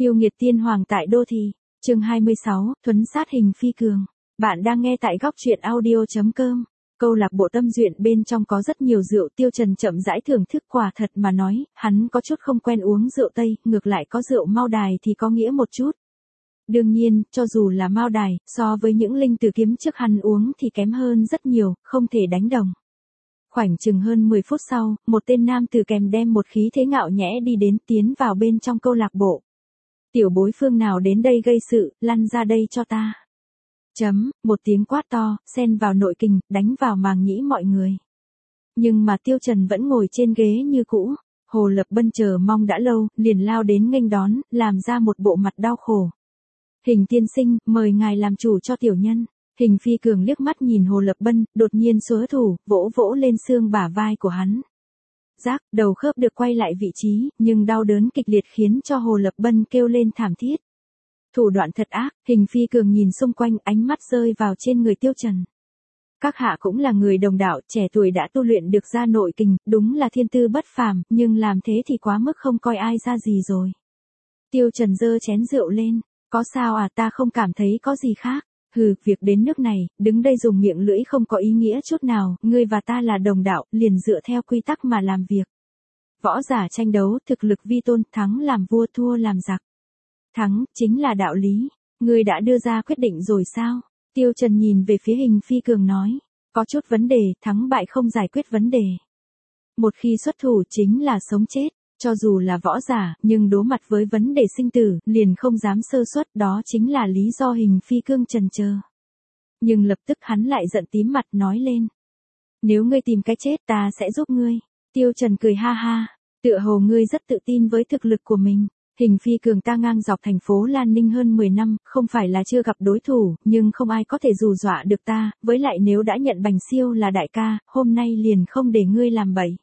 Yêu nghiệt tiên hoàng tại đô thị. Chương 26, thuấn sát hình phi cường. Bạn đang nghe tại góc truyện audio.com. Câu lạc bộ Tâm Duyện bên trong có rất nhiều rượu, Tiêu Trần chậm rãi thưởng thức. Quả thật mà nói, hắn có chút không quen uống rượu Tây, ngược lại có rượu Mao Đài thì có nghĩa một chút. Đương nhiên, cho dù là Mao Đài, so với những linh tử kiếm trước hắn uống thì kém hơn rất nhiều, không thể đánh đồng. Khoảnh chừng hơn 10 phút sau, một tên nam tử kèm đem một khí thế ngạo nhẽ đi đến, tiến vào bên trong câu lạc bộ. Tiểu bối phương nào đến đây gây sự, lăn ra đây cho ta. Một tiếng quát to, xen vào nội kình, đánh vào màng nhĩ mọi người. Nhưng mà Tiêu Trần vẫn ngồi trên ghế như cũ. Hồ Lập Bân chờ mong đã lâu, liền lao đến nghênh đón, làm ra một bộ mặt đau khổ. Hình tiên sinh, mời ngài làm chủ cho tiểu nhân. Hình phi cường liếc mắt nhìn Hồ Lập Bân, đột nhiên xuất thủ, vỗ vỗ lên xương bả vai của hắn. Rác, đầu khớp được quay lại vị trí, nhưng đau đớn kịch liệt khiến cho Hồ Lập Bân kêu lên thảm thiết. Thủ đoạn thật ác, hình phi cường nhìn xung quanh, ánh mắt rơi vào trên người Tiêu Trần. Các hạ cũng là người đồng đạo, trẻ tuổi đã tu luyện được ra nội kình, đúng là thiên tư bất phàm, nhưng làm thế thì quá mức không coi ai ra gì rồi. Tiêu Trần giơ chén rượu lên, có sao à, ta không cảm thấy có gì khác. Hừ, việc đến nước này, đứng đây dùng miệng lưỡi không có ý nghĩa chút nào, ngươi và ta là đồng đạo, liền dựa theo quy tắc mà làm việc. Võ giả tranh đấu, thực lực vi tôn, thắng làm vua, thua làm giặc. Thắng, chính là đạo lý. Ngươi đã đưa ra quyết định rồi sao? Tiêu Trần nhìn về phía hình phi cường nói. Có chút vấn đề, thắng bại không giải quyết vấn đề. Một khi xuất thủ chính là sống chết. Cho dù là võ giả, nhưng đối mặt với vấn đề sinh tử, liền không dám sơ suất, đó chính là lý do hình phi cương chần chờ. Nhưng lập tức hắn lại giận tím mặt nói lên. Nếu ngươi tìm cái chết ta sẽ giúp ngươi. Tiêu Trần cười ha ha, tựa hồ ngươi rất tự tin với thực lực của mình. Hình phi cường ta ngang dọc thành phố Lan Ninh hơn 10 năm, không phải là chưa gặp đối thủ, nhưng không ai có thể dù dọa được ta, với lại nếu đã nhận Bành Siêu là đại ca, hôm nay liền không để ngươi làm bậy.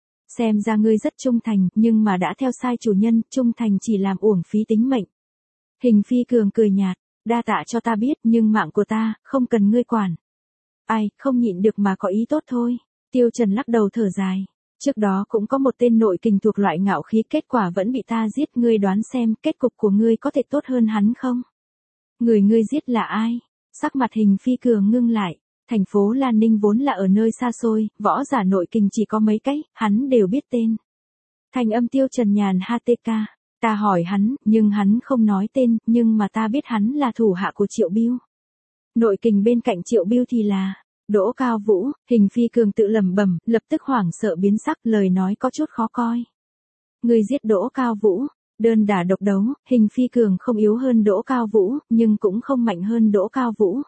Xem ra ngươi rất trung thành, nhưng mà đã theo sai chủ nhân, trung thành chỉ làm uổng phí tính mệnh. Hình phi cường cười nhạt, đa tạ cho ta biết, nhưng mạng của ta, không cần ngươi quản. Ai, không nhịn được mà có ý tốt thôi. Tiêu Trần lắc đầu thở dài. Trước đó cũng có một tên nội kình thuộc loại ngạo khí, kết quả vẫn bị ta giết, ngươi đoán xem, kết cục của ngươi có thể tốt hơn hắn không? Người ngươi giết là ai? Sắc mặt hình phi cường ngưng lại. Thành phố Lan Ninh vốn là ở nơi xa xôi, võ giả nội kình chỉ có mấy cái, hắn đều biết tên. Thành âm Tiêu Trần nhàn HTK, ta hỏi hắn, nhưng hắn không nói tên, nhưng mà ta biết hắn là thủ hạ của Triệu Bưu. Nội kình bên cạnh Triệu Bưu thì là Đỗ Cao Vũ. Hình phi cường tự lẩm bẩm, lập tức hoảng sợ biến sắc, lời nói có chút khó coi. Người giết Đỗ Cao Vũ, đơn đả độc đấu, hình phi cường không yếu hơn Đỗ Cao Vũ, nhưng cũng không mạnh hơn Đỗ Cao Vũ.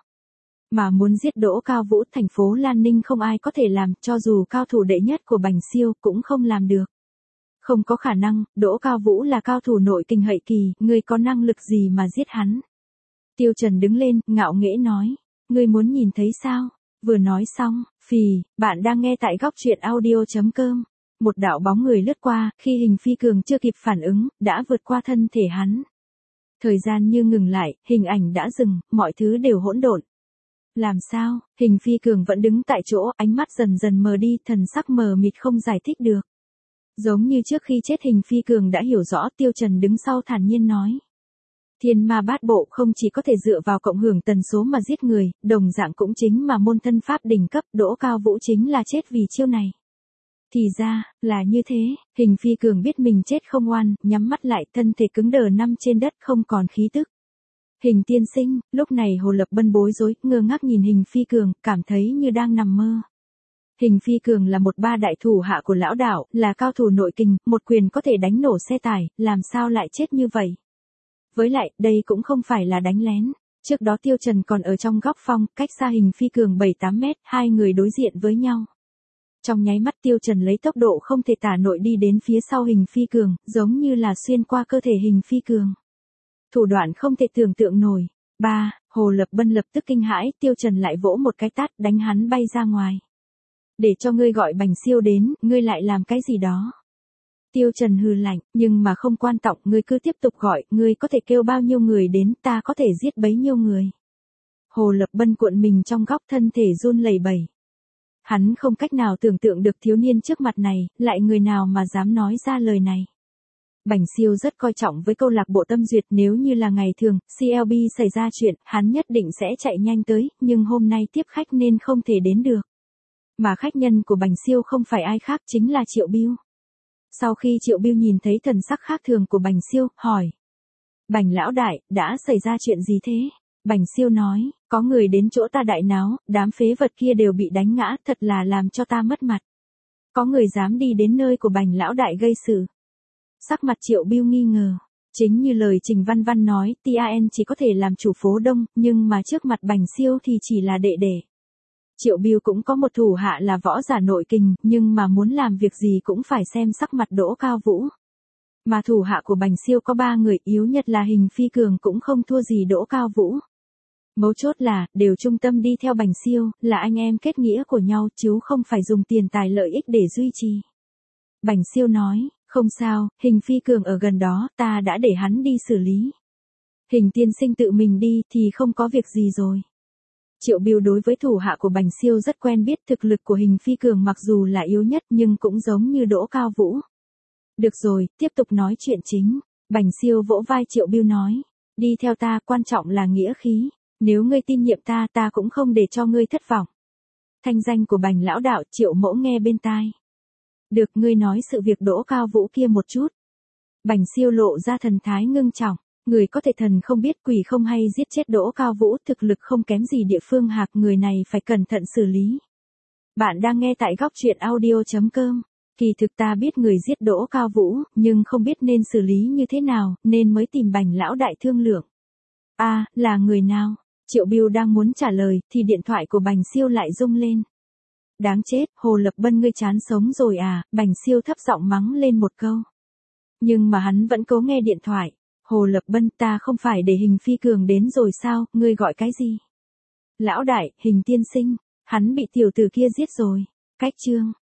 Mà muốn giết Đỗ Cao Vũ, thành phố Lan Ninh không ai có thể làm, cho dù cao thủ đệ nhất của Bành Siêu cũng không làm được. Không có khả năng, Đỗ Cao Vũ là cao thủ nội kình hậu kỳ, ngươi có năng lực gì mà giết hắn? Tiêu Trần đứng lên, ngạo nghễ nói, ngươi muốn nhìn thấy sao? Vừa nói xong, bạn đang nghe tại góc truyện audio.com. Một đạo bóng người lướt qua, khi hình phi cường chưa kịp phản ứng, đã vượt qua thân thể hắn. Thời gian như ngừng lại, hình ảnh đã dừng, mọi thứ đều hỗn độn. Làm sao? Hình phi cường vẫn đứng tại chỗ, ánh mắt dần dần mờ đi, thần sắc mờ mịt không giải thích được. Giống như trước khi chết hình phi cường đã hiểu rõ, Tiêu Trần đứng sau thản nhiên nói. Thiên ma bát bộ không chỉ có thể dựa vào cộng hưởng tần số mà giết người, đồng dạng cũng chính mà môn thân pháp đỉnh cấp, Đỗ Cao Vũ chính là chết vì chiêu này. Thì ra, là như thế, hình phi cường biết mình chết không oan, nhắm mắt lại, thân thể cứng đờ nằm trên đất không còn khí tức. Hình tiên sinh, lúc này Hồ Lập Bân bối rối, ngơ ngác nhìn hình phi cường, cảm thấy như đang nằm mơ. Hình phi cường là một ba đại thủ hạ của lão đạo, là cao thủ nội kình, một quyền có thể đánh nổ xe tải, làm sao lại chết như vậy? Với lại, đây cũng không phải là đánh lén. Trước đó Tiêu Trần còn ở trong góc phong, cách xa hình phi cường 7-8 mét, hai người đối diện với nhau. Trong nháy mắt Tiêu Trần lấy tốc độ không thể tả nổi đi đến phía sau hình phi cường, giống như là xuyên qua cơ thể hình phi cường. Thủ đoạn không thể tưởng tượng nổi. Hồ Lập Bân lập tức kinh hãi, Tiêu Trần lại vỗ một cái tát, đánh hắn bay ra ngoài. Để cho ngươi gọi Bành Siêu đến, ngươi lại làm cái gì đó? Tiêu Trần hừ lạnh, nhưng mà không quan trọng, ngươi cứ tiếp tục gọi, ngươi có thể kêu bao nhiêu người đến, ta có thể giết bấy nhiêu người. Hồ Lập Bân cuộn mình trong góc, thân thể run lẩy bẩy. Hắn không cách nào tưởng tượng được thiếu niên trước mặt này, lại người nào mà dám nói ra lời này. Bành Siêu rất coi trọng với câu lạc bộ Tâm Duyệt, nếu như là ngày thường, CLB xảy ra chuyện, hắn nhất định sẽ chạy nhanh tới, nhưng hôm nay tiếp khách nên không thể đến được. Mà khách nhân của Bành Siêu không phải ai khác chính là Triệu Bưu. Sau khi Triệu Bưu nhìn thấy thần sắc khác thường của Bành Siêu, hỏi. Bành lão đại, đã xảy ra chuyện gì thế? Bành Siêu nói, có người đến chỗ ta đại náo, đám phế vật kia đều bị đánh ngã, thật là làm cho ta mất mặt. Có người dám đi đến nơi của Bành lão đại gây sự. Sắc mặt Triệu Bưu nghi ngờ. Chính như lời Trình Văn Văn nói, TAN chỉ có thể làm chủ phố Đông, nhưng mà trước mặt Bành Siêu thì chỉ là đệ đệ. Triệu Bưu cũng có một thủ hạ là võ giả nội kình, nhưng mà muốn làm việc gì cũng phải xem sắc mặt Đỗ Cao Vũ. Mà thủ hạ của Bành Siêu có 3 người, yếu nhất là Hình Phi Cường cũng không thua gì Đỗ Cao Vũ. Mấu chốt là, đều trung tâm đi theo Bành Siêu, là anh em kết nghĩa của nhau chứ không phải dùng tiền tài lợi ích để duy trì. Bành Siêu nói, không sao, Hình Phi Cường ở gần đó, ta đã để hắn đi xử lý. Hình tiên sinh tự mình đi thì không có việc gì rồi. Triệu Bưu đối với thủ hạ của Bành Siêu rất quen biết, thực lực của Hình Phi Cường mặc dù là yếu nhất nhưng cũng giống như Đỗ Cao Vũ. Được rồi, tiếp tục nói chuyện chính. Bành Siêu vỗ vai Triệu Bưu nói, đi theo ta, quan trọng là nghĩa khí. Nếu ngươi tin nhiệm ta, ta cũng không để cho ngươi thất vọng. Thanh danh của Bành lão đạo, Triệu Mỗ nghe bên tai. Được, ngươi nói sự việc Đỗ Cao Vũ kia một chút. Bành Siêu lộ ra thần thái ngưng trọng. Người có thể thần không biết quỷ không hay giết chết Đỗ Cao Vũ, thực lực không kém gì Địa Phương Hạc, người này phải cẩn thận xử lý. Bạn đang nghe tại góc truyện audio.com. Kỳ thực ta biết người giết Đỗ Cao Vũ, nhưng không biết nên xử lý như thế nào, nên mới tìm Bành lão đại thương lượng. À, là người nào? Triệu Bưu đang muốn trả lời, thì điện thoại của Bành Siêu lại rung lên. Đáng chết, Hồ Lập Bân ngươi chán sống rồi à? Bành Siêu thấp giọng mắng lên một câu. Nhưng mà hắn vẫn cố nghe điện thoại. Hồ Lập Bân, ta không phải để Hình Phi Cường đến rồi sao, ngươi gọi cái gì? Lão đại, Hình tiên sinh, hắn bị tiểu tử kia giết rồi. Cách chương.